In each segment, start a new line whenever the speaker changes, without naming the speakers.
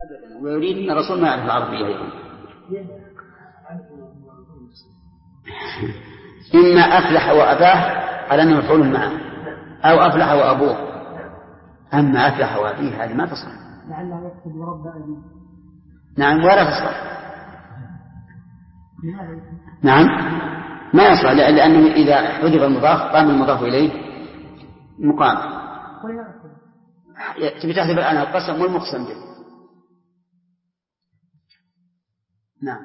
ويريد أن الرسول ما يعرف العربية أيضا. إما أفلح وأباه على أنه مفعول معه، أو أفلح وأبوه. أما أفلح وأبيه هذه ما تصح.
لعله يقصد ورب أبيه.
نعم ولا تصح. نعم ما يصح، لأنه إذا حذف المضاف قام المضاف إليه مقام. تبي تحذف الآن القسم والمقسم به. نعم.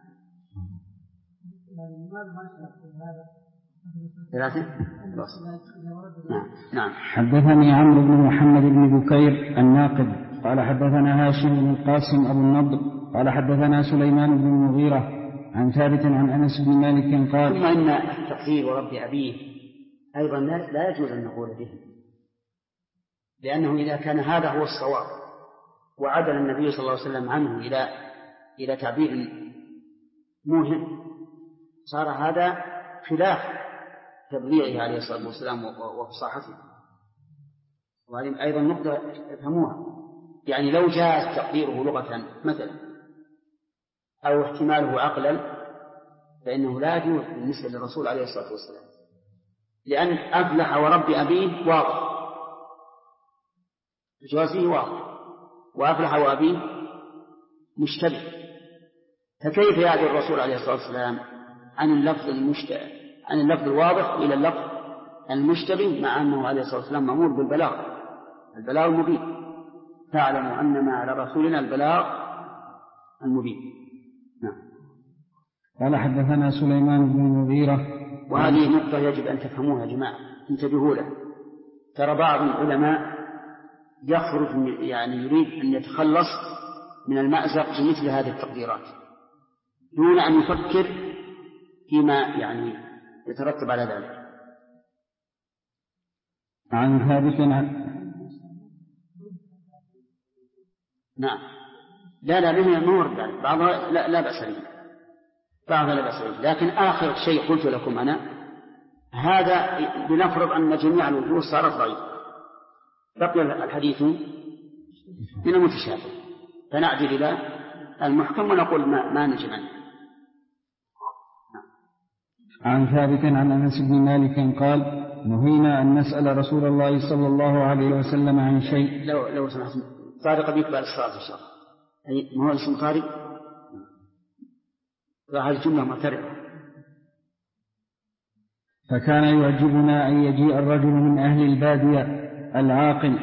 نعم. حدثني عمرو بن محمد بن بكير الناقد قال حدثنا هاشم بن القاسم أبو النضر قال حدثنا سليمان بن المغيرة عن ثابت عن أنس بن مالك قال
ثم إن التقدير ورب أبيه أيضا لا يجوز أن نقول به، لأنه إذا كان هذا هو الصواب وعدل النبي صلى الله عليه وسلم عنه إلى تعبير موهم، صار هذا خلاف تبليغه عليه الصلاة والسلام وفصاحته. وهذه أيضا نقطة تفهموها، يعني لو جاء تقديره لغة مثلا أو احتماله عقلا فإنه لا يجوز بالنسبة للرسول عليه الصلاة والسلام، لأن أفلح ورب أبيه واضح، جوازه واضح، وأفلح وأبيه مشتبه، فكيف يأتي الرسول عليه الصلاة والسلام عن اللفظ الواضح إلى اللفظ المشتبه، مع أنه عليه الصلاة والسلام مأمور البلاغ المبين. فاعلموا أنما على رسولنا البلاغ المبين. نعم.
قال حدثنا سليمان بن المغيرة.
وهذه نقطة يجب أن تفهموها يا جماعة، انتبهوا لها. ترى بعض العلماء يخرج يعني يريد أن يتخلص من المأزق بمثل هذه التقديرات دون أن يفكر فيما يعني يترتب على ذلك.
عن ثابت
نعم. لا منه يمور ذلك، بعضها لا بأس به، بعضها لا بأس به. لكن آخر شيء قلت لكم أنا هذا بنفرض أن جميع الوجوه صارت ضعيفة، بقي الحديث من المتشابه، فنعدل إلى المحكم ونقول ما نجي عنه.
عن ثابت عن أنس بن مالك قال نهينا أن نسأل رسول الله صلى الله عليه وسلم عن شيء.
لو سمحت طارق بيقبل الصلاة إن شاء الله. أي ما هو اسم طارق؟ هذه الجملة معترضة.
فكان يعجبنا أن يجيء الرجل من أهل البادية العاقل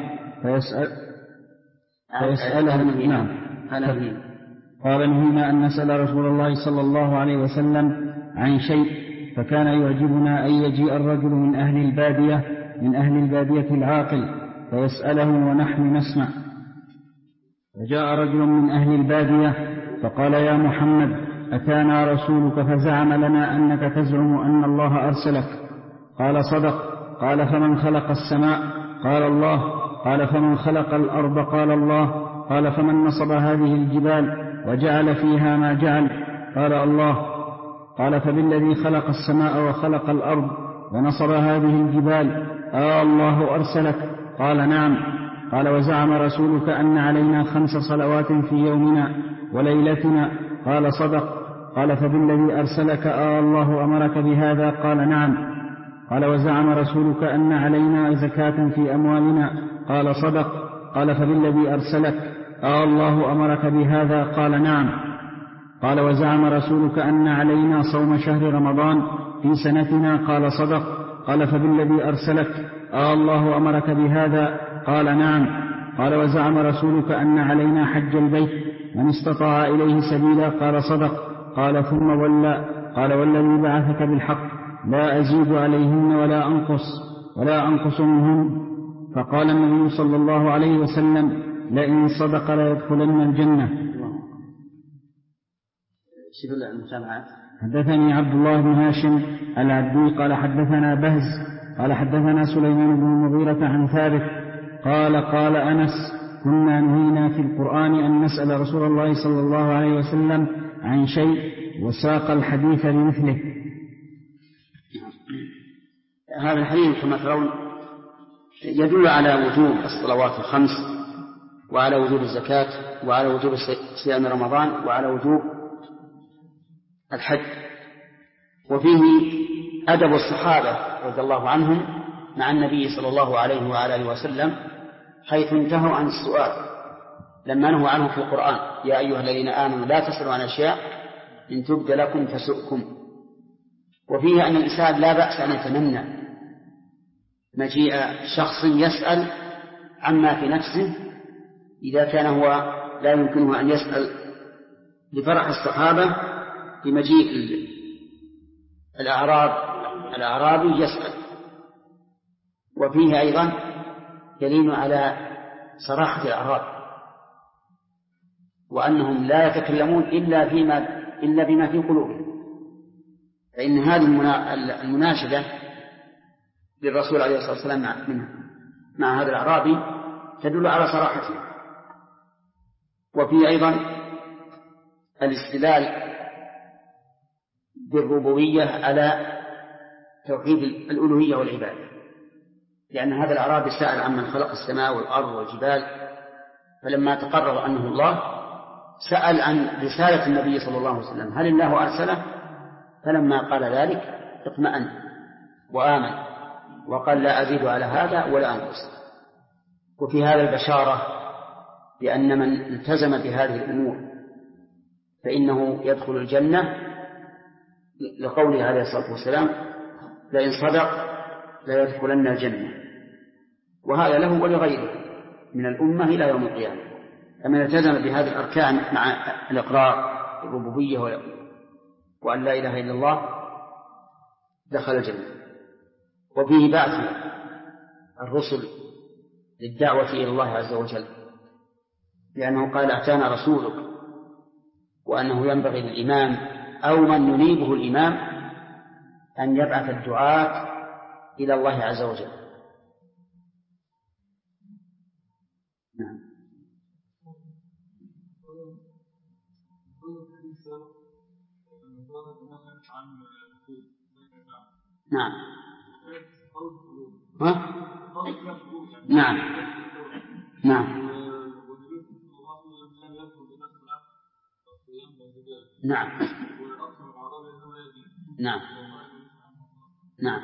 فيسأله. نعم. قال نهينا أن نسأل رسول الله صلى الله عليه وسلم عن شيء، فكان يعجبنا أن يجيء الرجل من أهل البادية العاقل فيسأله ونحن نسمع. فجاء رجل من أهل البادية فقال يا محمد أتانا رسولك فزعم لنا أنك تزعم أن الله أرسلك. قال صدق. قال فمن خلق السماء؟ قال الله. قال فمن خلق الأرض؟ قال الله. قال فمن نصب هذه الجبال وجعل فيها ما جعل؟ قال الله. قال فبالذي خلق السماء وخلق الأرض ونصب هذه الجبال الله أرسلك؟ قال نعم. قال وزعم رسولك أن علينا 5 صلوات في يومنا وليلتنا؟ قال صدق. قال فبالذي أرسلك الله أمرك بهذا؟ قال نعم. قال وزعم رسولك أن علينا زكاة في أموالنا؟ قال صدق. قال فبالذي أرسلك الله أمرك بهذا؟ قال نعم. قال وزعم رسولك أن علينا صوم شهر رمضان في سنتنا؟ قال صدق. قال فبالذي أرسلك الله أمرك بهذا؟ قال نعم. قال وزعم رسولك أن علينا حج البيت من استطاع إليه سبيلا؟ قال صدق. قال ثم ولى. قال والذي بعثك بالحق لا أزيد عليهن ولا أنقص منهن. فقال النبي صلى الله عليه وسلم لئن صدق ليدخلن الجنة. حدثني عبد الله بن هاشم العبدي قال حدثنا بهز قال حدثنا سليمان بن المغيرة عن ثابت قال أنس كنا نهينا في القرآن أن نسأل رسول الله صلى الله عليه وسلم عن شيء، وساق الحديث بمثله.
هذا الحديث كما ترون يدل على وجوب الصلوات 5 وعلى وجوب الزكاة وعلى وجوب صيام رمضان وعلى وجوب الحج. وفيه أدب الصحابة رضي الله عنهم مع النبي صلى الله عليه وآله وسلم حيث انتهوا عن السؤال لما نهوا عنه في القرآن: يا أيها الذين آمنوا لا تسألوا عن أشياء إن تبد لكم تسؤكم. وفيه أن الإنسان لا بأس أن يتمنى مجيء شخص يسأل عما في نفسه إذا كان هو لا يمكنه أن يسأل، لفرح الصحابة بمجيء الأعرابي يسأل. وفيه أيضا دليل على صراحة الأعراب وأنهم لا يتكلمون إلا بما في قلوبهم، فإن هذه المناشدة للرسول عليه الصلاة والسلام مع هذا الأعرابي تدل على صراحته. وفيه أيضا الاستدلال بالربوبية على توحيد الألوهية والعبادة، لأن هذا الأعرابي سأل عمن خلق السماء والأرض والجبال، فلما تقرر أنه الله سأل عن رسالة النبي صلى الله عليه وسلم: هل الله أرسله؟ فلما قال ذلك اطمأن وآمن وقال: لا أزيد على هذا ولا أنقص. وفي هذا البشارة بأن من التزم بهذه الأمور فإنه يدخل الجنة، لقوله عليه الصلاة والسلام: لئن صدق لا يدخلن الجنة. وهذا له ولغيره من الأمة إلى يوم القيامة. فمن التزم بهذه الأركان مع الإقرار بالربوبية وأن لا إله إلا الله دخل الجنة. وفيه بعث الرسل للدعوة إلى الله عز وجل، لأنه قال: أتانا رسولك، وأنه ينبغي للإمام أو من ينيبه الإمام أن يبعث الدعاة إلى الله عز وجل. نعم. نعم. ها؟ نعم. نعم. نعم. نعم. نعم.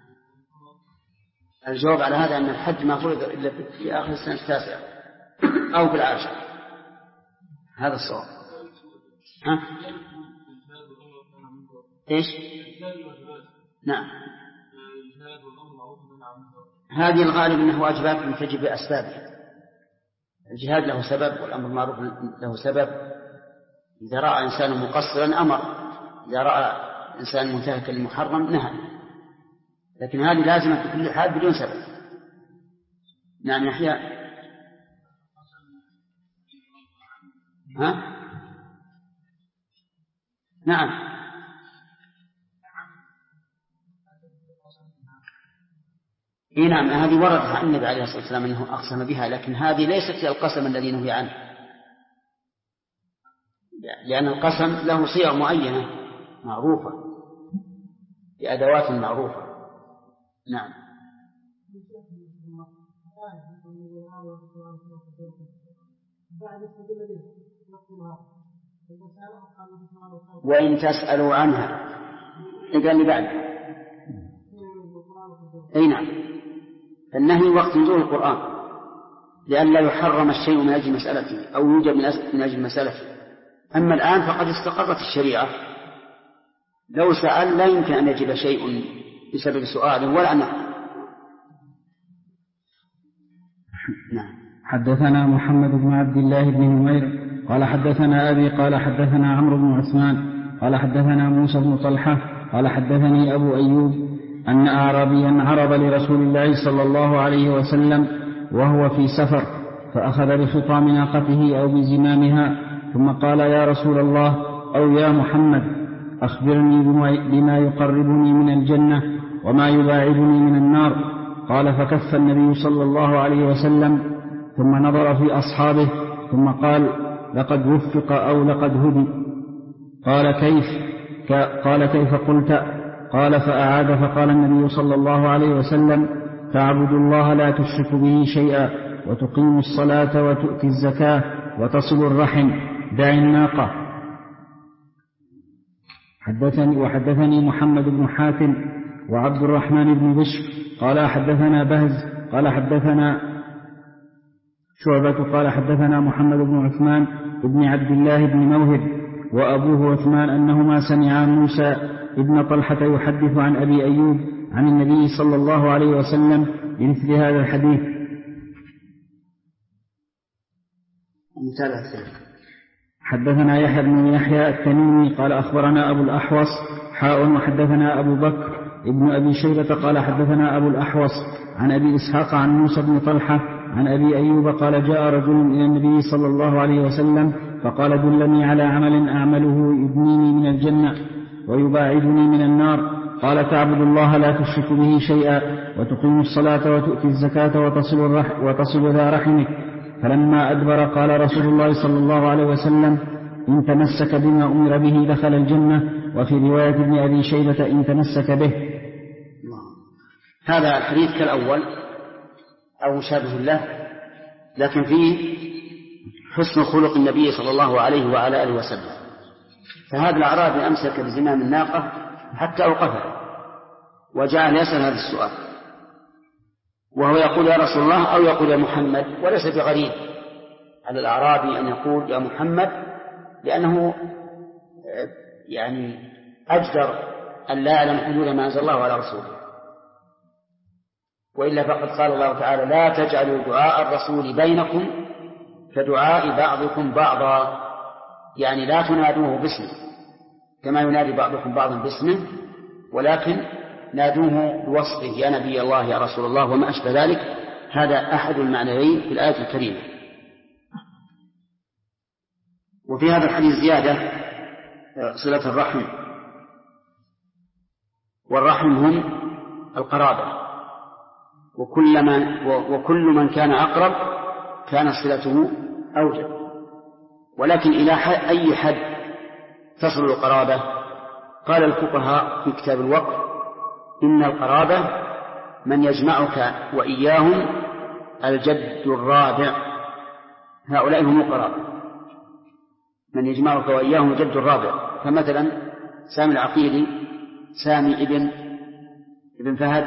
الجواب على هذا أن الحج ما فرض إلا في آخر السنة التاسعة أو في العاشرة، هذا الصواب. ها؟ إيش؟ نعم. هذه الغالب أنه واجبات تجب بأسبابها. الجهاد له سبب والأمر معروف له سبب. إذا رأى إنسان مقصرا أمر، إذا رأى إنسان منتهكا للمحرم نهى، لكن هذه لازمة في كل حال بدون سبب. نعم يحيى. ها؟ نعم. إيه نعم، هذه وردها النبي عليه الصلاة والسلام أنه أقسم بها، لكن هذه ليست القسم الذي نهي عنه، لأن القسم له صيغ معينة معروفة بأدوات معروفة. نعم. وإن تسألوا عنها قال لي بعد. أي نعم. النهي وقت نزول القرآن لئلا يحرم الشيء من أجل مسألته أو يوجب من أجل مسألته. أما الآن فقد استقرت الشريعة، لو سأل لا يمكن أن يجب شيء بسبب سؤاله ولا نهي. نعم.
حدثنا محمد بن عبد الله بن نمير قال حدثنا أبي قال حدثنا عمرو بن عثمان قال حدثنا موسى بن طلحة قال حدثني أبو أيوب أن أعرابيا عرض لرسول الله صلى الله عليه وسلم وهو في سفر، فأخذ بخطام ناقته أو بزمامها ثم قال: يا رسول الله أو يا محمد أخبرني بما يقربني من الجنة وما يباعدني من النار. قال: فكف النبي صلى الله عليه وسلم ثم نظر في أصحابه ثم قال: لقد وفق أو لقد هدي. قال: كيف قلت؟ قال: فأعاد فقال النبي صلى الله عليه وسلم: تعبد الله لا تشرك به شيئا وتقيم الصلاة وتؤتي الزكاة وتصل الرحم، دع الناقة. وحدثني محمد بن حاتم وعبد الرحمن بن بشر قال حدثنا بهز قال حدثنا شعبة قال حدثنا محمد بن عثمان بن عبد الله بن موهب وأبوه عثمان أنهما سمعا موسى ابن طلحة يحدث عن أبي أيوب عن النبي صلى الله عليه وسلم بمثل هذا الحديث. حدثنا يحيى بن يحيى التميمي قال أخبرنا أبو الأحوص وحدثنا أبو بكر ابن أبي شيبة قال حدثنا أبو الأحوص عن أبي إسحاق عن موسى بن طلحة عن أبي أيوب قال جاء رجل إلى النبي صلى الله عليه وسلم فقال دلني على عمل أعمله يبنيني من الجنة ويباعدني من النار. قال تعبد الله لا تشرك به شيئا وتقيم الصلاة وتؤتي الزكاة وتصل ذا رحمك. فلما أدبر قال رسول الله صلى الله عليه وسلم إن تمسك بما أمر به دخل الجنة، وفي رواية ابن أبي شيبة إن تمسك به.
هذا الحديث كالأول أو مشابه له، لكن فيه حسن خلق النبي صلى الله عليه وعلى آله وسلم. فهذا الأعرابي أمسك بزمام الناقة حتى أوقفها وجعل يسأل هذا السؤال، وهو يقول يا رسول الله أو يقول يا محمد، وليس بغريب على الأعرابي أن يقول يا محمد، لأنه يعني أجدر أن لا يعلم حدود ما أنزل الله على رسوله، وإلا فقد قال الله تعالى لا تجعلوا دعاء الرسول بينكم كدعاء بعضكم بعضا، يعني لا تنادوه باسمه كما ينادي بعضكم بعضا باسمه، ولكن نادوه بوصفه يا نبي الله يا رسول الله وما أشبه ذلك. هذا أحد المعنيين في الآية الكريمة. وفي هذا الحديث زيادة صلة الرحم، والرحم هم القرابة، وكل من كان أقرب كان صلته أوجب. ولكن إلى أي حد تصل القرابة؟ قال الفقهاء في كتاب الوقف إن القرابة من يجمعك وإياهم الجد الرابع، هؤلاء هم القرابة، من يجمعك وإياهم الجد الرابع. فمثلا سامي العقيلي سامي ابن فهد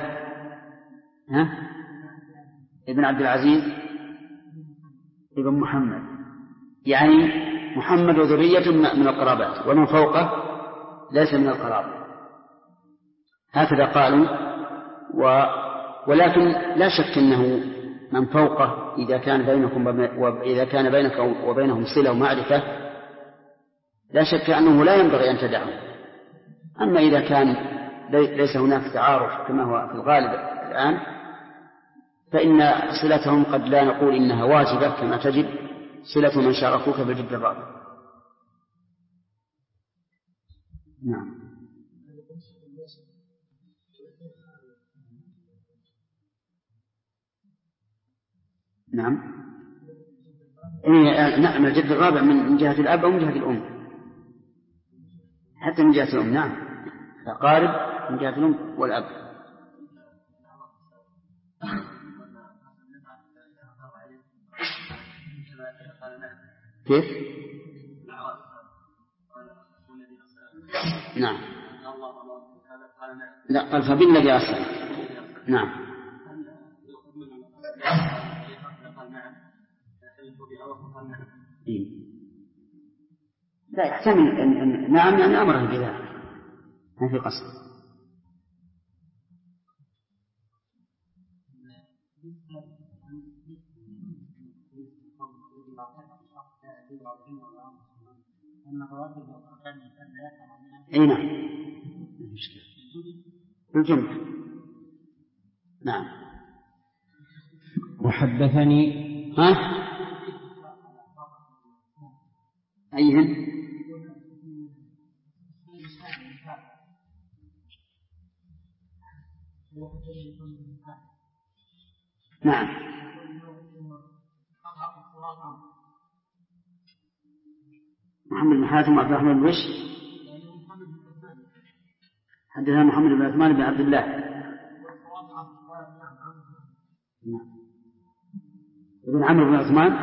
ابن عبد العزيز ابن محمد، يعني محمد وذرية من القرابات، ومن فوقه ليس من القرابة، هكذا قالوا. ولكن لا شك أنه من فوقه إذا كان بينك وبينهم صلة ومعرفة لا شك أنه لا ينبغي أن تدعه. أما إذا كان ليس هناك تعارف كما هو في الغالب الآن، فإن صلتهم قد لا نقول إنها واجبة كما تجب صلة من شاركوك بالجد الرابع. نعم. نعم الجد الرابع من جهة الأب أو من جهة الأم، حتى من جهة الأم. نعم فقارب من جهة الأم والأب. كيف؟ نعم لا قال فبالذي أرسل. نعم لا يحتمل أن نعم يعني أمره بذلك ما في قصد. أي نعم بالجملة. نعم.
وحدثني
أيهن؟ نعم محمد بن حاتم وعبد الرحمن بن بشر حدثنا محمد بن عثمان بن عبد الله. ابن عمرو بن عثمان.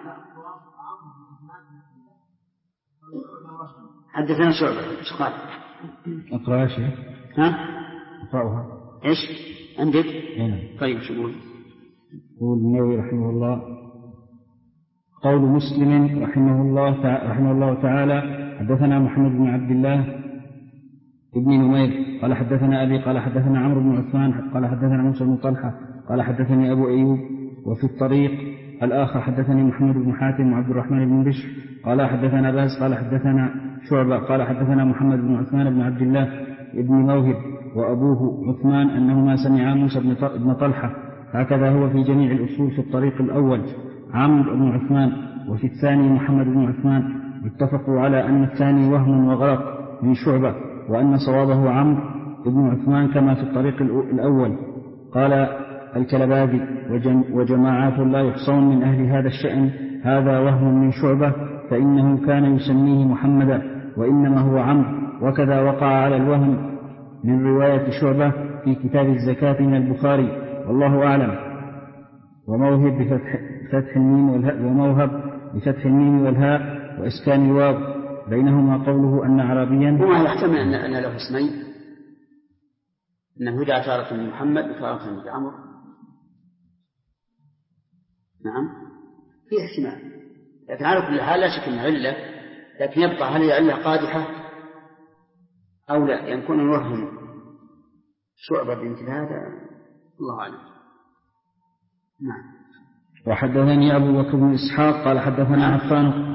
حدثنا شعبة. ايش قال؟
اقرأ شيء.
ها؟
اقرأها.
ايش عندك؟
هنا.
طيب شو يقول؟
يقول النووي رحمه الله: قول مسلم رحمه الله تعالى: حدثنا محمد بن عبد الله ابن نمير قال حدثنا أبي قال حدثنا عمرو بن عثمان قال حدثنا موسى بن طلحة قال حدثني أبو أيوب. وفي الطريق الآخر حدثني محمد بن حاتم وعبد الرحمن بن بشر قال حدثنا باز قال حدثنا شعبة قال حدثنا محمد بن عثمان بن عبد الله ابن موهب وأبوه عثمان أنهما سمعا موسى بن طلحة. هكذا هو في جميع الأصول. في الطريق الأول عمرو بن عثمان وفي الثاني محمد بن عثمان. اتفقوا على أن الثاني وهم وغلط من شعبة وأن صوابه عمرو بن عثمان كما في الطريق الأول. قال الكلبابي: وجماعات لا يحصون من أهل هذا الشأن هذا وهم من شعبة فإنه كان يسميه محمدا وإنما هو عمرو. وكذا وقع على الوهم من رواية شعبة في كتاب الزكاة من البخاري والله أعلم. وموهب بفتح الميم والهاء وموهب بفتح الميم والهاء وإسكان الواو بينهما قوله أن عربيا.
وما يحتمل أن له اسمين، أنه يدعى تارة من محمد وتارة من عمرو. نعم في احتمال، لكن على كل حال لا شك أن علة، لكن يبقى هل هي علة قادحة أو لا، يكون الوهم شعبة بمثل هذا الله أعلم. نعم.
وحدثني أبو بكر بن إسحاق قال حدثنا عفان.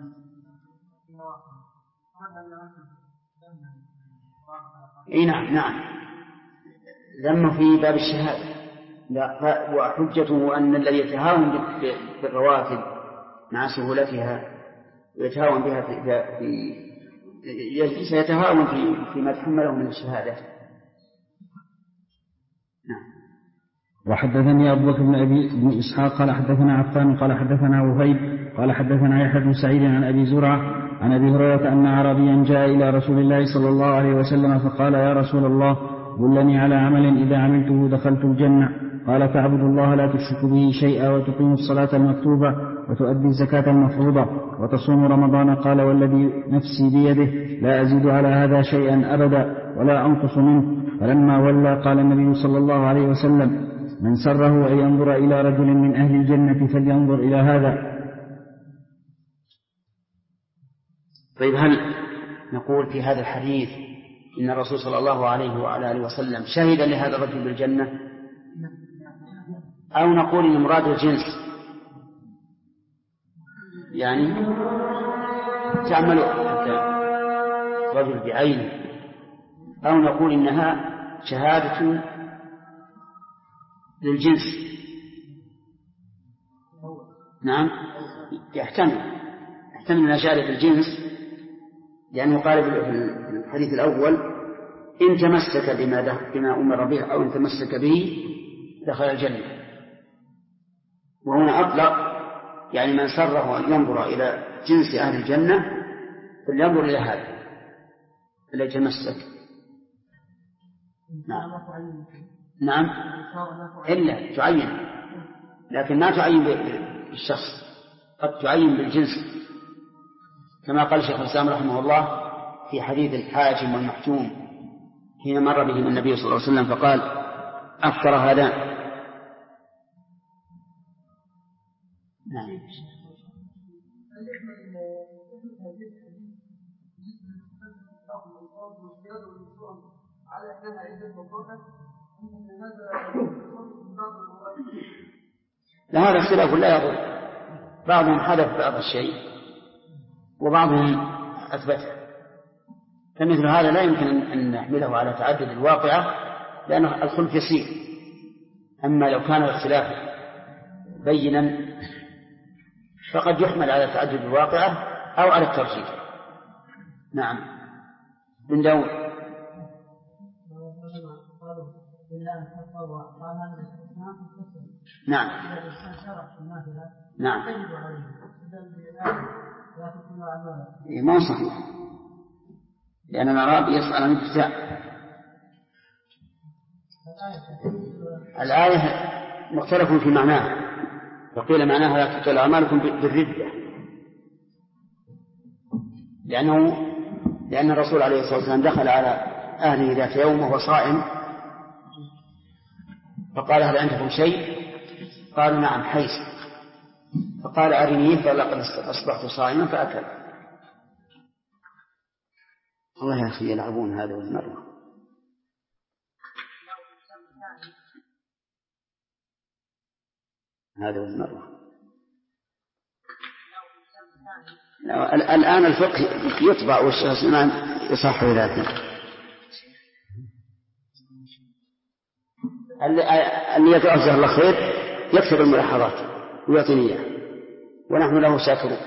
اي نعم ذم في باب الشهادة. لا، وحجته أن الذي يتهاون بالرواتب مع سهولتها ويتهاون بها سيتهاون فيما تحمله من الشهادة. نعم.
وحدثني أبو بكر بن إسحاق قال حدثنا عفان قال حدثنا وهيب قال حدثنا يحيى بن سعيد عن أبي زرعة عن أبي هريرة أن عربيا جاء إلى رسول الله صلى الله عليه وسلم فقال: يا رسول الله دلني على عمل إذا عملته دخلت الجنة. قال: تعبد الله لا تشرك به شيئا وتقيم الصلاة المكتوبة وتؤدي الزكاة المفروضة وتصوم رمضان. قال: والذي نفسي بيده لا أزيد على هذا شيئا أبدا ولا أنقص منه. فلما ولى قال النبي صلى الله عليه وسلم: من سره أن ينظر إلى رجل من أهل الجنة فلينظر إلى هذا.
طيب، هل نقول في هذا الحديث إن الرسول صلى الله عليه وعلى آله وسلم شهد لهذا الرجل بالجنة، أو نقول إن مراد الجنس يعني تعمل رجل بعينه، أو نقول إنها شهادة للجنس؟ نعم، يحتمل أنها شهادة الجنس، لأنه قال في الحديث الأول: إن تمسك بما أمر به أو إن تمسك به دخل الجنة. وهنا أطلق، يعني من سره أن ينظر إلى جنس أهل الجنة فلينظر إلى هذا الذي تمسك. نعم إلا تعين، لكن ما تعين بالشخص، قد تعين بالجنس، كما قال شيخ الإسلام رحمه الله في حديث الحاجم والمحجوم حين مر بهم النبي صلى الله عليه وسلم فقال: أفطر هذان. نعم. هذا اختلاف لا يضر، بعضهم حدث بعض الشيء وبعضهم أثبته، فمثل هذا لا يمكن أن نحمله على تعدد الواقعة، لأن الخلف يسير. أما لو كان الاختلاف بينا فقد يحمل على تعدد الواقعة أو على الترجيح. نعم. بن داود. نعم. نعم. ما صحيح، لأن الأعراب يسأل عن الابتداء. الآية مختلف في معناها، وقيل معناها لا تبطل أعمالكم بالردة، لأن الرسول عليه الصلاة والسلام دخل على أهله ذات يوم وهو صائم، فقال هل عندكم شيء؟ قالوا نعم حيث، فقال أرني، فلقد أصبحت صائما فأكل. الله يا أخي يلعبون هذا والمرة. الآن الفقه يطبع والشخص يصح ذلك. اللي يتأذى الله خير يكتب الملاحظات ويعطيني إياه ونحن له شاكرون.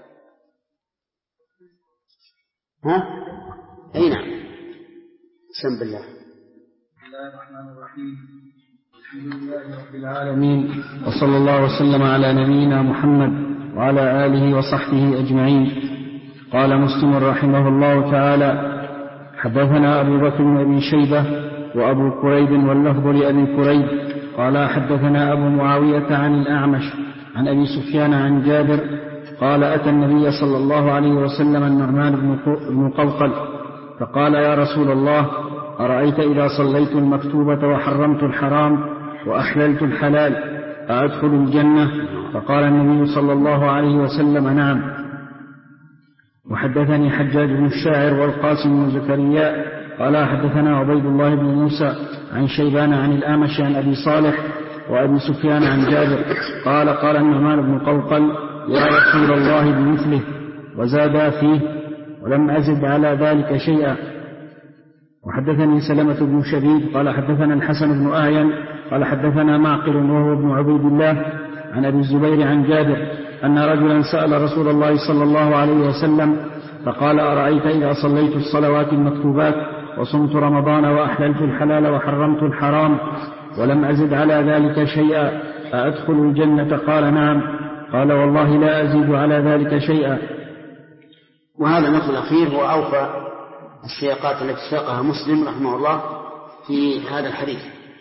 أي نعم. بسم الله.
بسم الله الرحمن الرحيم. الحمد لله رب العالمين، وصلى الله وسلم على نبينا محمد وعلى آله وصحبه أجمعين. قال مسلم رحمه الله تعالى: حدثنا أبو بكر بن أبي شيبة وأبو كريب واللفظ لأبي كريب قال حدثنا أبو معاوية عن الأعمش عن أبي سفيان عن جابر قال: أتى النبي صلى الله عليه وسلم النعمان بن قوقل فقال: يا رسول الله، أرأيت إذا صليت المكتوبة وحرمت الحرام وأحللت الحلال أأدخل الجنة؟ فقال النبي صلى الله عليه وسلم: نعم. وحدثني حجاج بن الشاعر والقاسم بن زكريا قال حدثنا عبيد الله بن موسى عن شيبان عن الأعمش عن أبي صالح وأبي سفيان عن جابر قال: قال النعمان بن قوقل: يا رسول الله بمثله، وزادا فيه ولم أزد على ذلك شيئا. وحدثني سلمة بن شبيب قال حدثنا الحسن بن آين قال حدثنا معقل وهو ابن عبيد الله عن أبي الزبير عن جابر أن رجلا سأل رسول الله صلى الله عليه وسلم فقال: أرأيت إذا صليت الصلوات المكتوبات وصمت رمضان وأحللت الحلال وحرمت الحرام ولم أزد على ذلك شيئا أأدخل الجنة؟ قال: نعم. قال: والله لا أزيد على ذلك شيئا.
وهذا النص الأخير هو أوفى السياقات التي ساقها مسلم رحمه الله في هذا الحديث،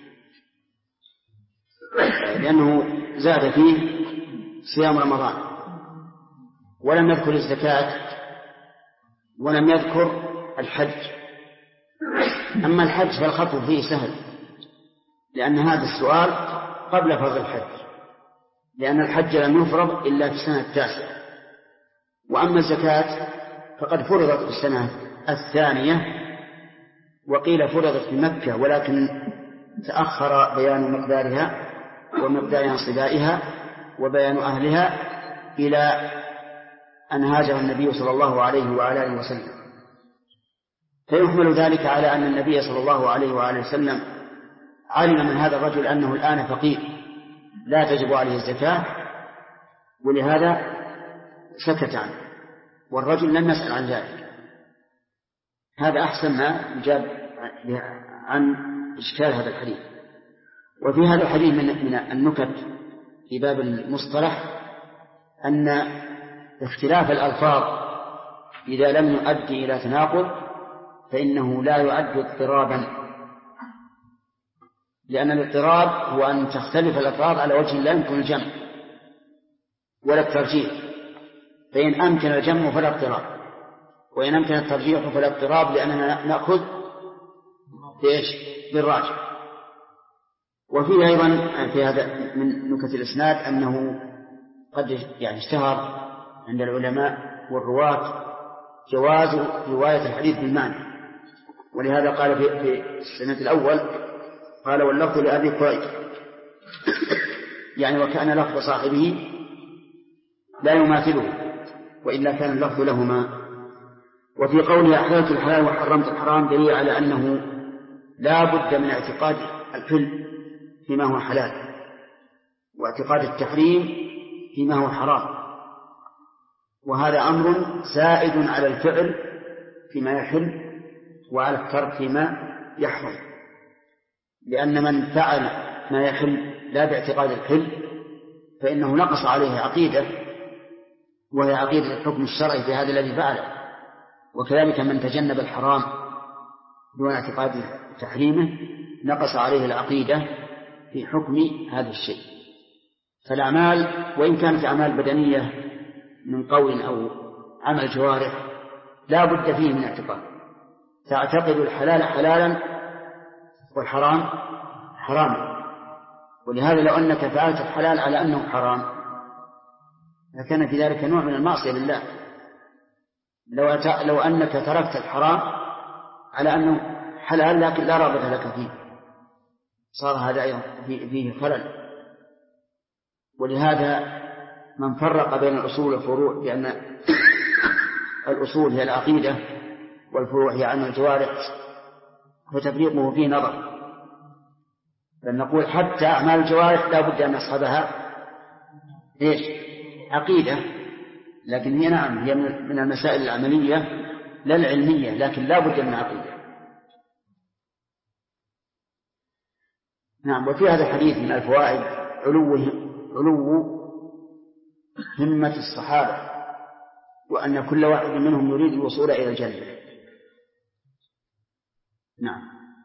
لأنه زاد فيه صيام رمضان ولم يذكر الزكاة ولم يذكر الحج. أما الحج فالخطب فيه سهل، لأن هذا السؤال قبل فرض الحج، لأن الحج لم يفرض إلا في السنة 9. وأما الزكاة فقد فرضت في السنة 2، وقيل فرضت في مكة ولكن تأخر بيان مقدارها ومقدار انصبائها وبيان أهلها إلى أن هاجر النبي صلى الله عليه وعلى آله وسلم. فيحمل ذلك على أن النبي صلى الله عليه وآله وسلم علم من هذا الرجل أنه الآن فقير لا تجب عليه الزكاة، ولهذا سكت عنه، والرجل لم يسأل عن ذلك. هذا أحسن ما يجاب عن إشكال هذا الحديث. وفي هذا الحديث من النكت في باب المصطلح أن اختلاف الألفاظ إذا لم يؤدي إلى تناقض فإنه لا يعد اضطرابا، لأن الاضطراب هو أن تختلف الألفاظ على وجه لا يمكن الجمع ولا الترجيح، فإن أمكن الجمع فلا اضطراب، وإن أمكن الترجيح فلا اضطراب، لأننا نأخذ بالراجح. وفي أيضا في هذا من نكت الإسناد أنه قد اشتهر عند العلماء والرواة جواز رواية الحديث بالمعنى، ولهذا قال في السند الأول قال: واللفظ لأبي كريب، يعني وكأن لفظ صاحبه لا يماثله، وإلا كان اللفظ لهما. وفي قوله أحللت الحلال وحرمت الحرام دليل على أنه لا بد من اعتقاد الحل فيما هو حلال، واعتقاد التحريم فيما هو حرام، وهذا أمر زائد على الفعل فيما يحل وعلى الترك فيما يحرم، لأن من فعل ما يحل لا باعتقاد الحل فإنه نقص عليه عقيدة، وهي عقيدة الحكم الشرعي في هذا الذي فعله. وكذلك من تجنب الحرام دون اعتقاد تحريمه نقص عليه العقيدة في حكم هذا الشيء. فالأعمال وإن كانت أعمال بدنية من قول أو عمل جوارح لا بد فيه من اعتقاد، تعتقد الحلال حلالا والحرام حراما. ولهذا لو أنك فعلت الحلال على أنه حرام لكان في ذلك نوع من المعصية لله. لو أنك تركت الحرام على أنه حلال لكن لا رغبة لك فيه صار هذا أيضا فيه خلل. ولهذا من فرق بين الأصول والفروع بأن الأصول هي العقيدة والفروع هي عمل الجوارح فتفريقه فيه نظر. بل نقول حتى أعمال الجوارح لا بد أن يصحبها عقيدة، لكن هي نعم هي من المسائل العملية لا العلمية، لكن لا بد من عقيدة. نعم. وفي هذا الحديث من الفوائد علو همة الصحابة، وأن كل واحد منهم يريد الوصول إلى الجنة. نعم.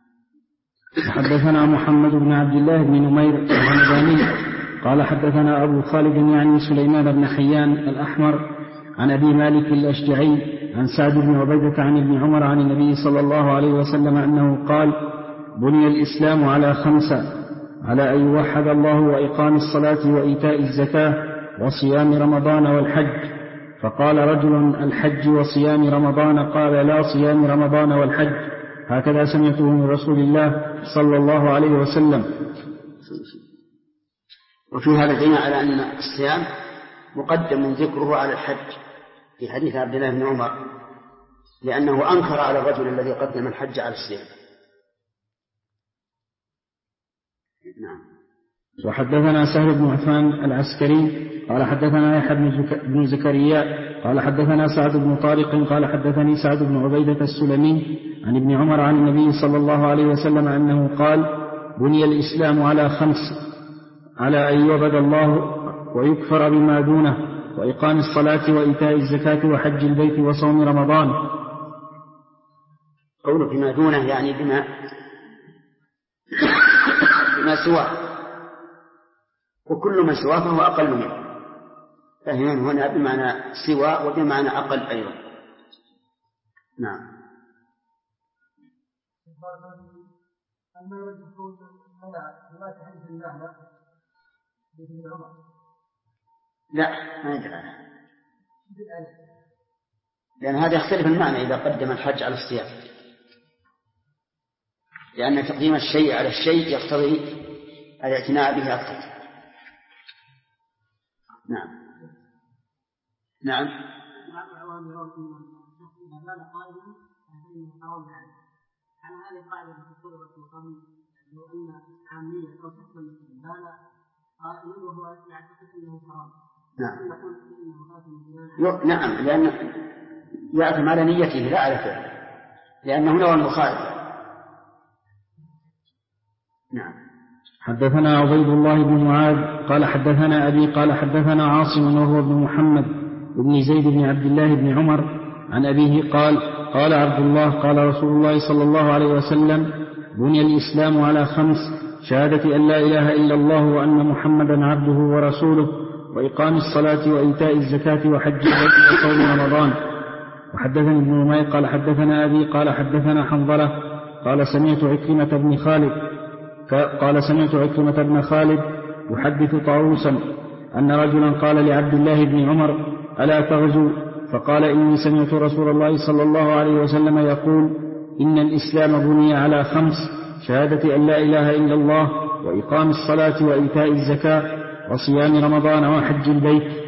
حدثنا محمد بن عبد الله بن نمير الهمداني قال حدثنا أبو خالد يعني سليمان بن حيان الأحمر عن أبي مالك الأشجعي عن سعد بن عبيدة عن ابن عمر عن النبي صلى الله عليه وسلم أنه قال: بني الإسلام على 5: على أن يوحد الله وإقام الصلاة وإيتاء الزكاة وصيام رمضان والحج. فقال رجل: الحج وصيام رمضان؟ قال: لا، صيام رمضان والحج. هكذا سمعته من رسول الله صلى الله عليه وسلم.
وفي هذا دليل على أن الصيام مقدم ذكره على الحج في حديث عبد الله بن عمر، لأنه أنكر على الرجل الذي قدم الحج على الصيام. نعم.
وحدثنا سهل بن عثمان العسكري قال حدثنا يحيى بن زكريا قال حدثنا سعد بن طارق قال حدثني سعد بن عبيدة السلمي عن ابن عمر عن النبي صلى الله عليه وسلم أنه قال: بني الإسلام على 5: على أن يعبد الله ويكفر بما دونه، وإقام الصلاة وإيتاء الزكاة وحج البيت وصوم رمضان.
قوله بما دونه يعني بما سواه، وكل ما سواه فهو أقل منه، فهم هنا بمعنى سوى وبمعنى أقل أيضا. نعم. لا، ما يدري عنها، لأن هذا يختلف المعنى إذا قدم الحج على الصيام، لأن تقديم الشيء على الشيء يقتضي الاعتناء به أكثر. نعم. نعم.
على هذه القاعدة التي فرضت من قبل، لو أن عامية أو شخصا مثلا بال قائما وهو يعتقد أنه حرام.
نعم. نعم، لأن يعتم على نيته لا على فعله، لأنه نوع المخالفة. نعم.
حدثنا عبيد الله بن معاذ قال حدثنا أبي قال حدثنا عاصم وهو ابن محمد بن زيد بن عبد الله بن عمر عن أبيه قال: قال عبد الله: قال رسول الله صلى الله عليه وسلم: بني الإسلام على 5: شهادة أن لا إله إلا الله وأن محمدا عبده ورسوله، وإقام الصلاة وإيتاء الزكاة وحج البيت وصوم رمضان. وحدثني ابن نمير قال حدثنا أبي قال حدثنا حنظلة قال سمعت عكرمة بن خالد يحدث طاووسا أن رجلا قال لعبد الله بن عمر: ألا تغزو؟ فقال: إني سمعت رسول الله صلى الله عليه وسلم يقول: إن الإسلام بني على 5: شهادة أن لا إله إلا الله وإقام الصلاة وإيتاء الزكاة وصيام رمضان وحج البيت.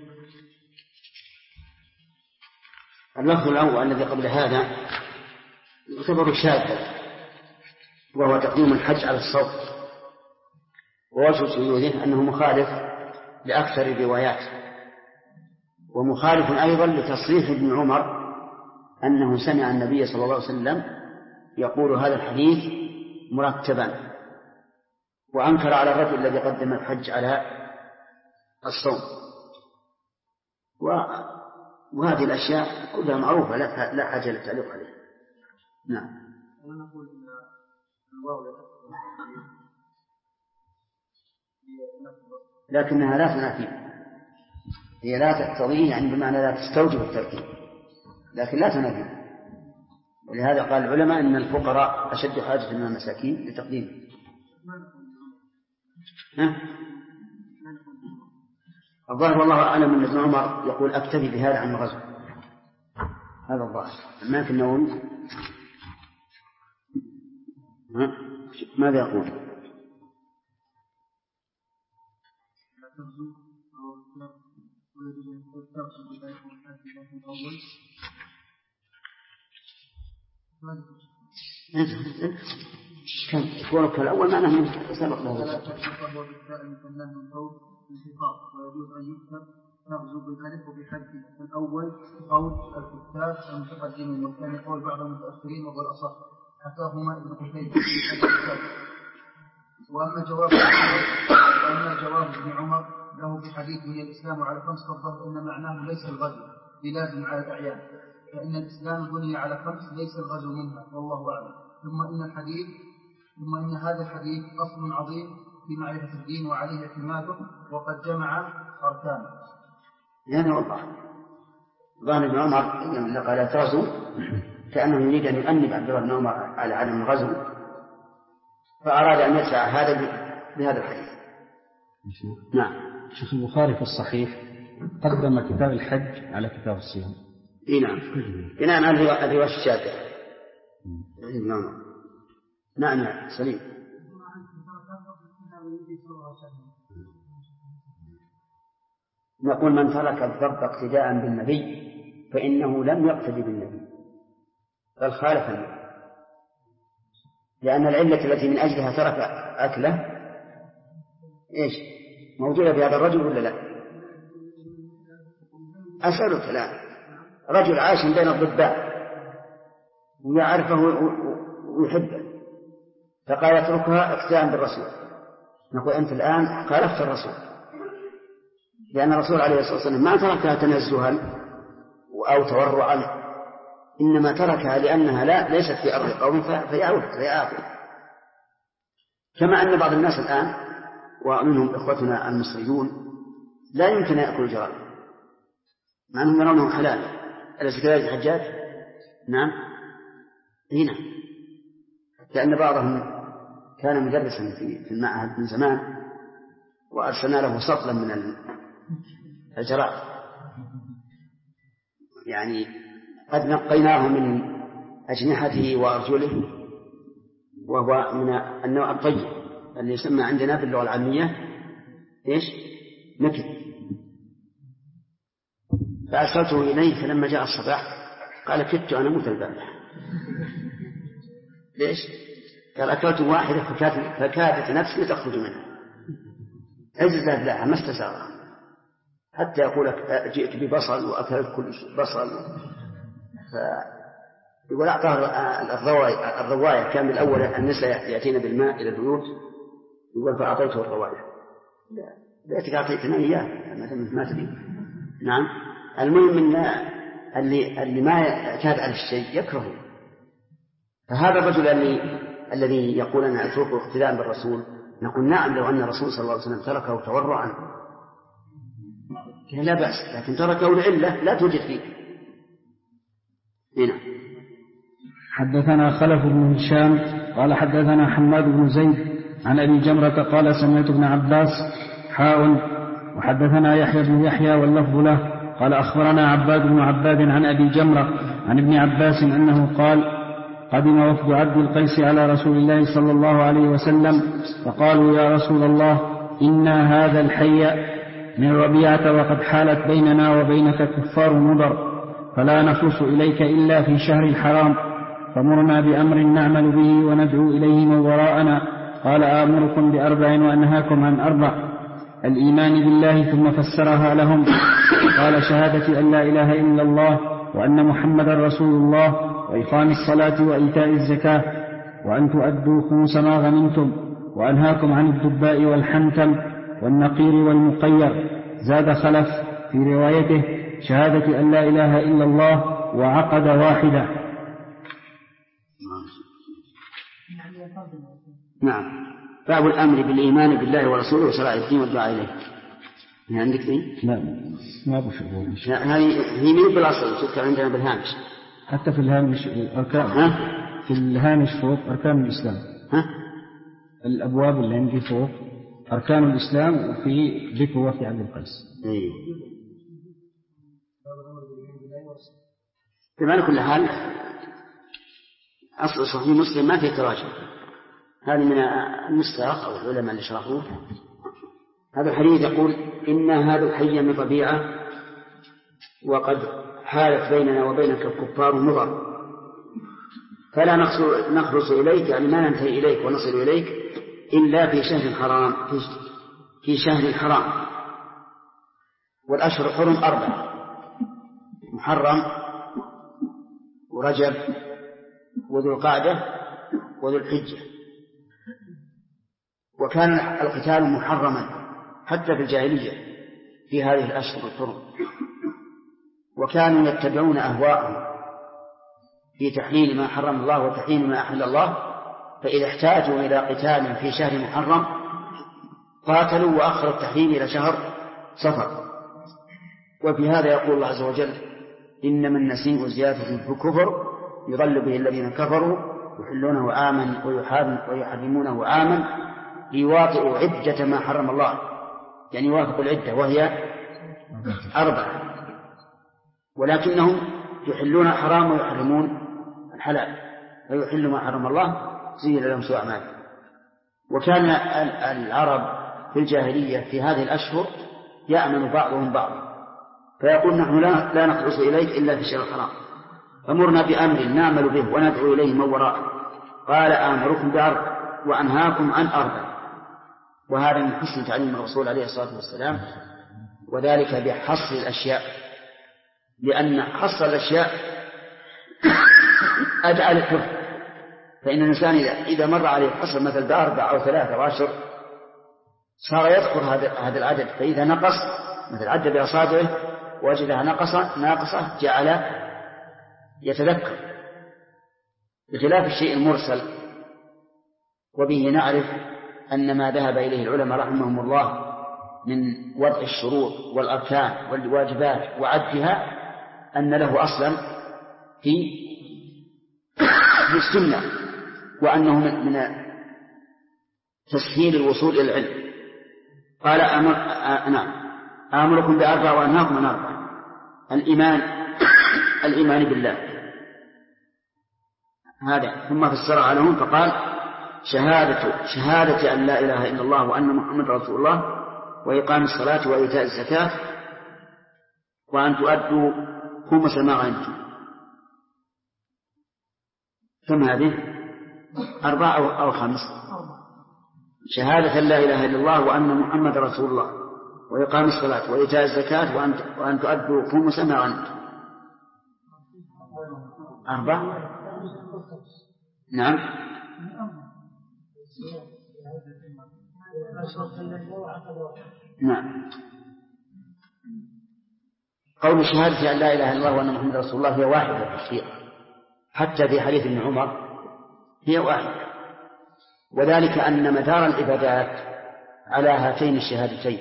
اللفظ الأول الذي قبل هذا يعتبر شاذا، وهو تقديم الحج على الصوم، ووجه شذوذه أنه مخالف لأكثر الروايات، ومخالف أيضا لتصريح ابن عمر أنه سمع النبي صلى الله عليه وسلم يقول هذا الحديث مرتبا، وأنكر على الرجل الذي قدم الحج على الصوم. وهذه الأشياء كلها معروفة لا حاجة للتعليق عليها. نعم.
ونقول إن الواو
لكنها لا تنافي، هي لا تقتضي يعني بمعنى لا تستوجب الترتيب، لكن لا تنافي. ولهذا قال العلماء إن الفقراء أشد حاجة من المساكين لتقديم. الظاهر والله أعلم أن ابن عمر يقول أكتفي بهذا عن الغزو، هذا الظاهر. ما في النووي ماذا يقول؟ كم قولك الأول معناه من سبق له
ويجوز أن يكتب نغزو بالألف وبحذف الأول قول الكتاب المتقدمين، وكان قول بعض المتأخرين وهو الأصح حكاهما ابن قتيبة. وأما جواب ابن عمر له بحديث بني الإسلام على 5 فالظاهر إن معناه ليس الغزو بلازم على الأعيان، فإن الإسلام بني على 5 ليس الغزو منها، والله أعلم. ثم إن هذا الحديث أصل عظيم في معرفة الدين وعليه اعتماده، وقد جمع أركانه.
يعني والله ظن ابن عمر لما قال تغزو كأنه يريد أن يؤنب عبد الله بن عمر على عدم الغزو، فأراد أن يدفع هذا بهذا الحديث. نعم.
شيخ البخاري في الصحيح قدم كتاب الحج على كتاب الصيام.
نعم هذه وش الشاذة. نعم سليم. نقول من ترك الضرب اقتداء بالنبي فإنه لم يقتدي بالنبي بل خالف النبي، لأن العلة التي من أجلها ترك أكله إيش موجودة في هذا الرجل ولا لا؟ أسألك الآن، رجل عايش بين الضباء ويعرفه ويحبه فقال اتركها اقتداء بالرسول، نقول أنت الآن خالفت الرسول، لأن الرسول عليه الصلاة والسلام ما تركها تنزها أو تورعا، إنما تركها لأنها ليست في أرض قوم فيأكل. كما أن بعض الناس الآن ومنهم إخوتنا المصريون لا يمكن أن يأكلوا الجراد مع أنهم يرونه حلال. أليس كذلك الحجاج؟ نعم هنا، لأن بعضهم كان مدرسا في المعهد من زمان وأرسلنا له سطلا من الجراد، يعني قد نقيناه من أجنحته وأرجله، وهو من النوع الطيب اللي يسمى عندنا باللغة العامية إيش؟ نكد. فأرسلته إليه فلما جاء الصباح قال كدت أنا موت البارحة. ليش؟ قال أكلت واحدة فكادت نفسي تخرج منها، عزت لها ما استساغها، حتى يقول جئت ببصل وأكلت كل بصل. يقول أعطاه الرواية، كان بالأول النساء يأتين بالماء إلى البيوت، يقول فأعطيته الرواية. لأتك أعطيتنا إياه ما تدري. نعم. المهم أن اللي ما يعتاد على الشيء يكرهه. فهذا الرجل الذي يقول أنا أتركه اقتداء بالرسول، نقول نعم لو أن الرسول صلى الله عليه وسلم تركه تورعا لا بأس، لكن تركه لعلة لا توجد فيه. هنا
حدثنا خلف بن هشام قال حدثنا حماد بن زيد عن أبي جمرة قال سمعت ابن عباس وحدثنا يحيى بن يحيى واللفظ له قال أخبرنا عباد بن عباد عن أبي جمرة عن ابن عباس أنه قال قدم وفد عبد القيس على رسول الله صلى الله عليه وسلم فقالوا يا رسول الله إنا هذا الحي من ربيعة وقد حالت بيننا وبينك كفار مضر، فلا نخلص إليك إلا في شهر الحرام، فمرنا بأمر نعمل به وندعو إليه من وراءنا. قال آمركم ب4 وأنهاكم عن 4: الإيمان بالله، ثم فسرها لهم قال شهادة أن لا إله إلا الله وأن محمدا رسول الله، وإقام الصلاة وإيتاء الزكاة، وأن تؤدوا خمس ما غنمتم، وأنهاكم عن الدباء والحنتم والنقير والمقير. زاد خلف في روايته شهادة أن لا إله إلا الله وعقد واحدة.
نعم. باب الأمر بالإيمان بالله ورسوله وشرائع الدين والدعاء إليه. عندك ذي؟
لا ما أبو شغول.
هي من بالأصل تذكر عندنا بالهامش.
حتى في الهامش أركان في الهامش فوق أركان الإسلام. الأبواب اللي عندي فوق أركان الإسلام وفي ذكر وفي عبد القيس.
بما كل حال أصل صحيح مسلم ما فيه تراجم. هذا من المستاق أو العلماء اللي شرحوه. هذا الحديث يقول إن هذا الحي من طبيعة وقد حالت بيننا وبينك الكفار مضر، فلا نخلص إليك، يعني ما ننتهي إليك ونصل إليك إلا في شهر حرام، في شهر حرام. والأشهر الحرم 4: محرم ورجب وذو القعدة وذو الحجة. وكان القتال محرما حتى في الجاهلية في هذه الأشهر الحرم، وكانوا يتبعون أهواءهم في تحليل ما حرم الله وتحريم ما أحل الله، فإذا احتاجوا إلى قتال في شهر محرم قاتلوا وأخروا التحريم إلى شهر صفر. وفي هذا يقول الله عز وجل: إنما النسيء زيادة في الكفر يضل به الذين كفروا يحلونه آمن ويحرمونه آمن ليواطئوا عدة ما حرم الله، يعني يوافق العدة وهي 4، ولكنهم يحلون الحرام ويحرمون الحلال، فيحل ما حرم الله زين لهم سوء أعمالهم. وكان العرب في الجاهلية في هذه الأشهر يأمن بعضهم بعضا، فيقول: نحن لا نخلص إليك إلا في الشهر الحرام، فمرنا بأمر نعمل به وندعو إليه من وراءه. قال: آمركم ب4 وأنهاكم عن 4. وهذا من حسن تعليم الرسول عليه الصلاة والسلام، وذلك بحصر الأشياء، لأن حصر الأشياء أدعى للحفظ. فإن الإنسان إذا مر عليه حصر مثل 4 أو 3 أو 10 صار يذكر هذا العدد، فإذا نقص مثل عد بأصابعه وجدها ناقصة جعل يتذكر، بخلاف الشيء المرسل. وبه نعرف أن ما ذهب إليه العلماء رحمهم الله من وضع الشروط والأركان والواجبات وعدها أن له أصلا في السنة، وأنه من تسهيل الوصول إلى العلم. قال: آمركم ب4 وأنهاكم عن 4. الإيمان بالله هذا، ثم فسرها لهم فقال: شهادة أن لا إله إلا الله وأن محمد رسول الله، وإقام الصلاة وإيتاء الزكاة، وأن تؤدوا خمس ما غنمتم. كم هذه؟ 4 أو 5؟ شهادة أن لا إله إلا الله وأن محمد رسول الله، وإقام الصلاة وإيتاء الزكاة، وأن تؤدوا خمس ما غنمتم. 4. نعم. نعم. قول شهادة أن لا إله إلا الله وأن محمد رسول الله هي واحدة في الشريعة، حتى في حديث ابن عمر هي واحدة، وذلك أن مدار العبادات على هاتين الشهادتين.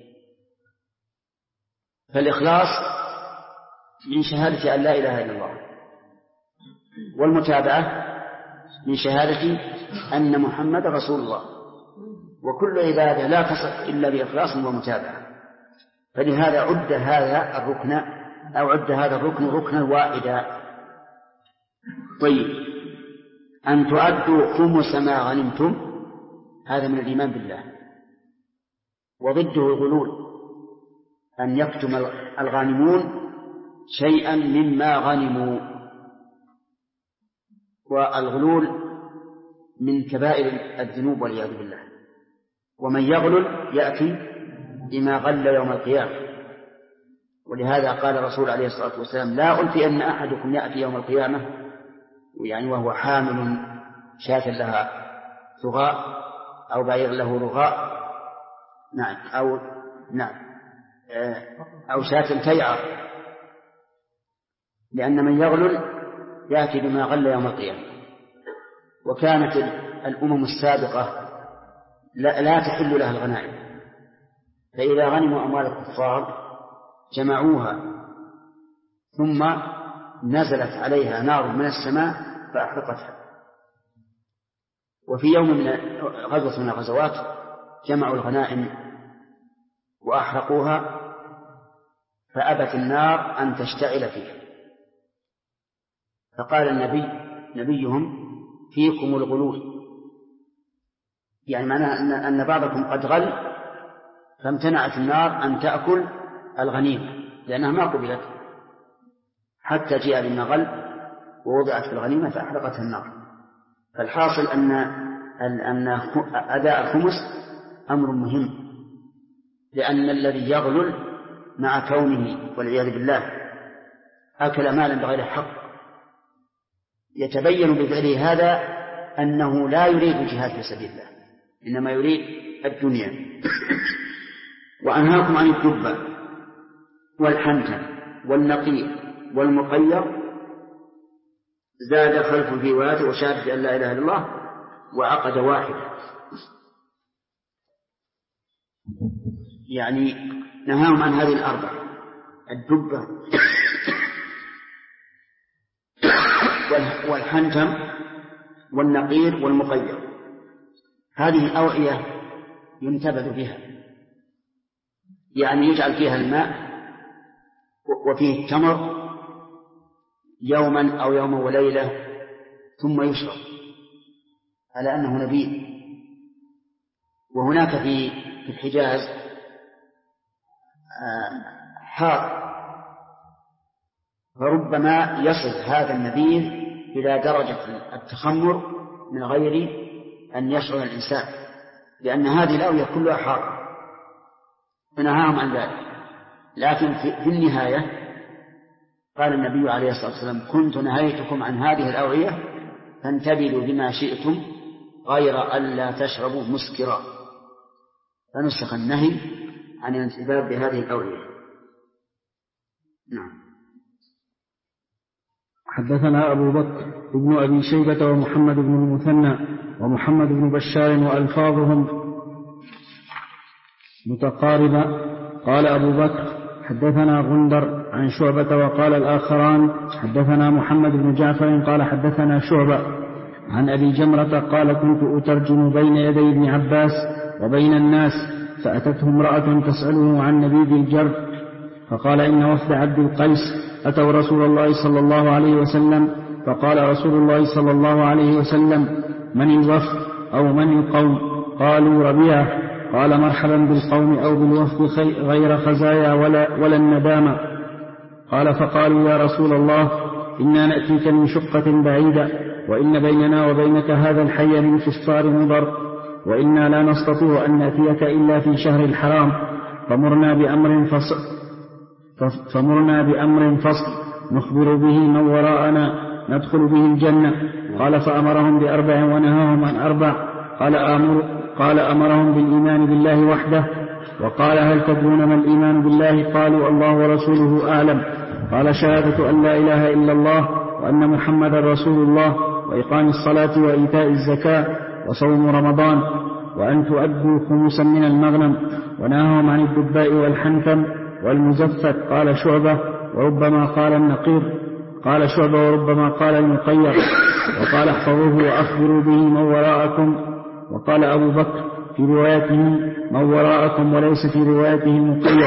فالإخلاص من شهادة أن لا إله إلا الله، والمتابعة من شهادة أن محمد رسول الله. وكل عبادة لا تصح إلا بإخلاص ومتابعة، فلهذا عد هذا الركن ركنا واحدا. طيب، أن تؤدوا خمس ما غنمتم، هذا من الإيمان بالله. وضده الغلول، أن يكتم الغانمون شيئا مما غنموا، والغلول من كبائر الذنوب والعياذ بالله. ومن يغلل يأتي بما غل يوم القيامة. ولهذا قال الرسول عليه الصلاة والسلام: لا ألفي أن أحدكم يأتي يوم القيامة، يعني وهو حامل شاة لها ثغاء أو بعير له رغاء، أو شاة تيعر، لأن من يغلل يأتي بما غل يوم القيامة. وكانت الأمم السابقة لا تحل لها الغنائم، فإذا غنموا أموال الكفار جمعوها ثم نزلت عليها نار من السماء فأحرقتها. وفي يوم من غزوة من الغزوات جمعوا الغنائم وأحرقوها فأبت النار أن تشتعل فيها، فقال نبيهم فيكم الغلول، يعني معناه أن بعضكم قد غل فامتنعت النار أن تأكل الغنيمة لأنها ما قبلت حتى جاء بما غل ووضعت في الغنيمة فأحرقتها النار. فالحاصل أن أداء الخمس أمر مهم، لأن الذي يغلل مع كونه والعياذ بالله أكل مالا بغير حق يتبين بفعله هذا أنه لا يريد الجهاد في سبيل الله، إنما يريد الدنيا. وأنهاكم عن الدبة والحنتم والنقير والمقير، زاد خلف في روايته وشهادة أن لا إله إلا الله وعقد واحدة، يعني نهاهم عن هذه الأربع: الدبة والحنتم والنقير والمقير. هذه الأوعية ينتبذ بها، يعني يجعل فيها الماء وفيه التمر يوما أو يوم وليلة ثم يشرب على أنه نبيذ. وهناك في الحجاز حار، فربما يصل هذا النبيذ إلى درجة التخمر من غير أن يشعر الإنسان، لأن هذه الأوعية كلها حار، فنهاهم عن ذلك. لكن في النهاية قال النبي عليه الصلاة والسلام: كنت نهيتكم عن هذه الأوعية فانتبذوا بما شئتم غير ألا تشربوا مسكرا، فنسخ النهي عن الانتباه بهذه الأوعية. نعم.
حدثنا أبو بكر ابن أبي شيبة ومحمد بن المثنى ومحمد بن بشار وألفاظهم متقاربة. قال أبو بكر: حدثنا غندر عن شعبة. وقال الآخران: حدثنا محمد بن جعفر قال حدثنا شعبة عن أبي جمرة قال: كنت أترجم بين يدي ابن عباس وبين الناس، فأتته امرأة تسأله عن نبيذ الجرد، فقال: إن وفد عبد القيس أتوا رسول الله صلى الله عليه وسلم، فقال رسول الله صلى الله عليه وسلم: من الوفد أو من القوم؟ قالوا: ربيعة. قال: مرحبا بالقوم أو بالوفد غير خزايا ولا الندامة. قال: فقالوا: يا رسول الله، إنا نأتيك من شقة بعيدة، وإن بيننا وبينك هذا الحي من فسطار مضر، وإنا لا نستطيع أن نأتيك إلا في شهر الحرام، فمرنا بأمر فصل نخبر به من وراءنا ندخل به الجنة. قال: فأمرهم بأربع ونهاهم عن أربع. قال: أمرهم بالإيمان بالله وحده. وقال: هل تدرون ما الإيمان بالله؟ قالوا: الله ورسوله أعلم. قال: شهادة أن لا إله إلا الله وأن محمد رسول الله، وإقام الصلاة وإيتاء الزكاة وصوم رمضان، وأن تؤدوا خمسا من المغنم. ونهاهم عن الدباء والحنتم والمزفت. قال شعبة: وربما قال النقير. قال شعبة: وربما قال المقير. وقال: احفظوه وأخبروا به من وراءكم. وقال أبو بكر في روايته: من وراءكم، وليس في روايته المقير.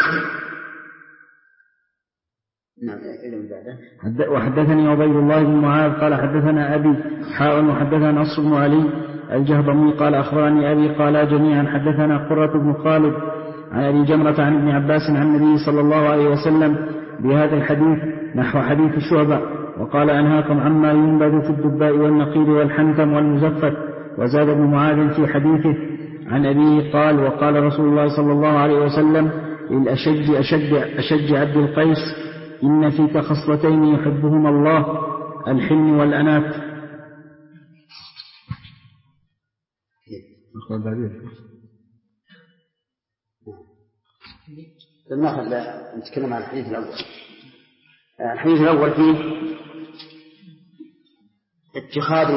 وحدثني عبيد الله بن معاذ قال: حدثنا أبي وحدثنا نصر بن علي الجهضمي قال: أخبرني أبي قال جميعا. حدثنا قرة بن خالد عن أبي جمرة عن ابن عباس عن النبي صلى الله عليه وسلم بهذا الحديث نحو حديث شعبة. وقال: أنهاكم عما ينبذ في الدباء والنقير والحنتم والمزفت. وزاد ابن معاذ في حديثه عن أبيه قال: وقال رسول الله صلى الله عليه وسلم للأشج عبد القيس: إن فيك خصلتين يحبهما الله، الحلم والأنات.
نتكلم عن الحديث الأول. الحديث الأول فيه اتخاذ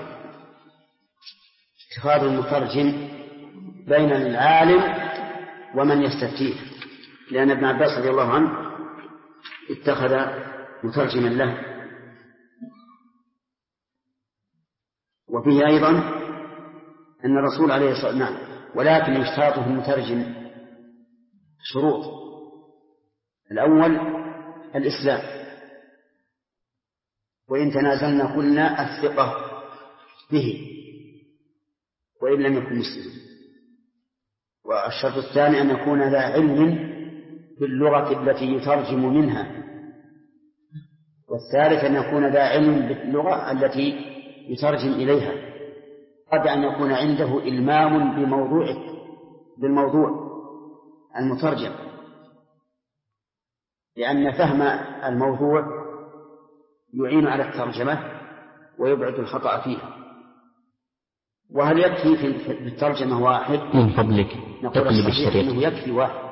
المترجم بين العالم ومن يستفتيه، لأن ابن عباس رضي الله عنه اتخذ مترجما له. وفيه أيضا أن الرسول عليه الصلاة والسلام ولكن يشترط في المترجم شروط. الأول الإسلام، وإن تنازلنا قلنا الثقة به وإن لم يكن مسلما. والشرط الثاني أن يكون ذا علم باللغة التي يترجم منها. والثالث أن يكون ذا علم باللغة التي يترجم إليها، قد أن يكون عنده إلمام بالموضوع المترجم، لأن فهم الموضوع يعين على الترجمة ويبعد الخطأ فيها. وهل يكفي في الترجمة واحد؟
من فضلك
نقول الصحيح أنه يكفي واحد،